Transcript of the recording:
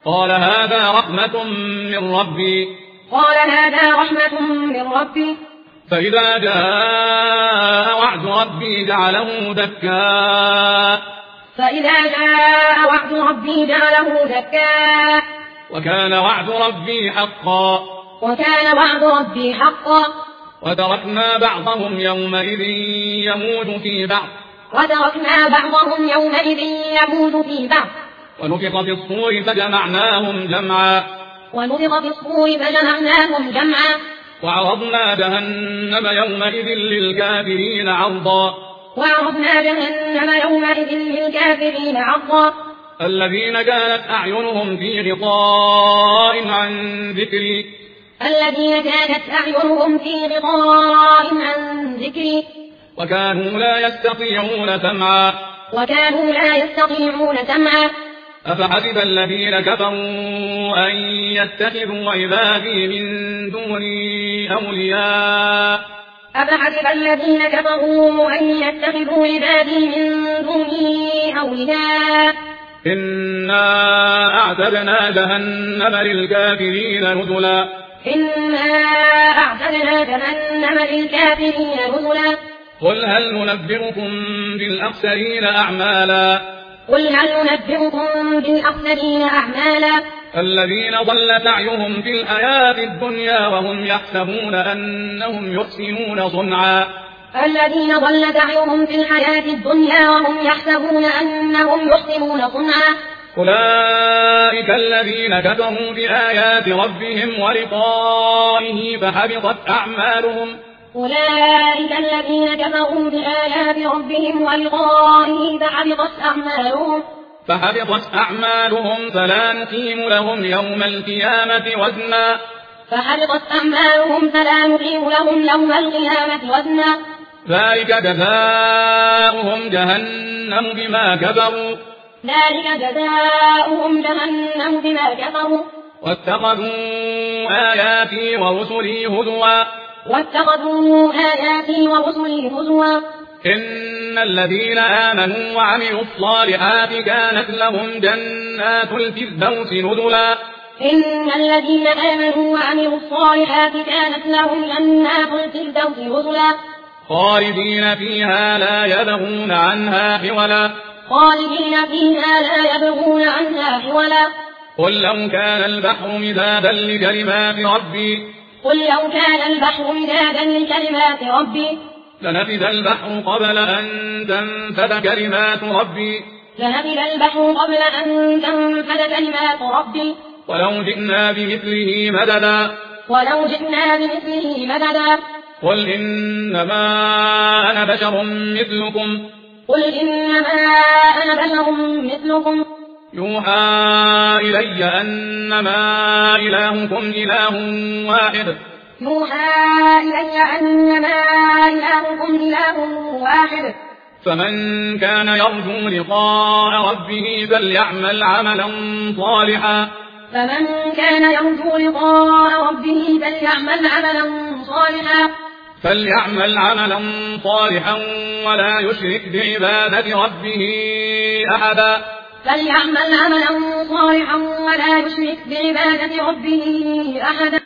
قال هذا رحمة من ربي فإذا جاء وعد ربي جعله دكا وكان وعد ربي حقا وتركنا بعضهم يومئذ يموت في بعض ونفخ في الصور فجمعناهم جمعا وعرضنا جهنم يومئذ للكافرين عرضا الذين كانت أعينهم في غطاء عن ذكري وكانوا لا يستطيعون سمعا أفحسب الذين كفروا أن يتخذوا عبادي من دوني أولياء إنا أعتدنا جهنم للكافرين نزلا قل هل ننبئكم بالأخسرين أعمالا الذين ضل سعيهم في الحياة الدنيا وهم يحسبون أنهم يحسنون صنعا أولئك الذين كفروا بآيات ربهم ولقائه فحبطت أعمالهم فلا نقيم لهم يوم القيامة وزنا ذلك جزاؤهم جهنم بما كفروا واتخذوا آياتي ورسلي هزوا إن الذين آمنوا وعملوا الصالحات كانت لهم جنات الفردوس نزلا خالدين فيها لا يبغون عنها حولا قل لو كان البحر مدادا لكلمات ربي لنفد البحر قبل أن تنفد كلمات ربي ولو جئنا بمثله مددا قل إنما أنا بشر مثلكم يوحى إلي أنما إلهكم إله واحد فمن كان يرجو لقاء ربه فليعمل عملا صالحا ولا يشرك بعبادة ربه أحدا